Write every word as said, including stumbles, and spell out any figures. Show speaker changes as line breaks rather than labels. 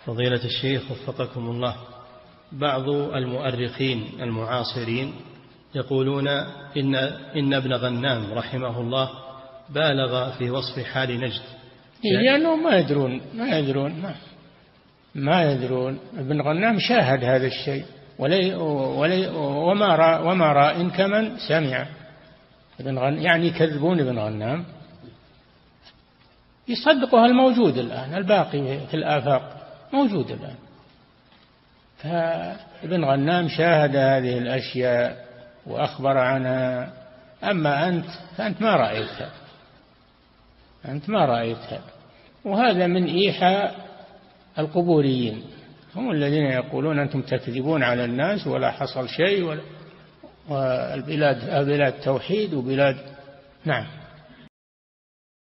فضيلة الشيخ وفقكم الله، بعض المؤرخين المعاصرين يقولون إن, إن ابن غنام رحمه الله بالغ في وصف حال نجد،
لأنهم ما يدرون ما يدرون ما, ما يدرون. ابن غنام شاهد هذا الشيء ولي ولي وما رأى وما رأى كمن سمع. ابن غنام يعني يكذبون ابن غنام، يصدقها الموجود الآن، الباقي في الآفاق موجود الآن. فابن غنام شاهد هذه الأشياء وأخبر عنها. أما أنت فأنت ما رأيتها، أنت ما رأيتها. وهذا من إيحاء القبوريين، هم الذين يقولون أنتم تكذبون على الناس ولا حصل شيء، والبلاد بلاد توحيد وبلاد. نعم.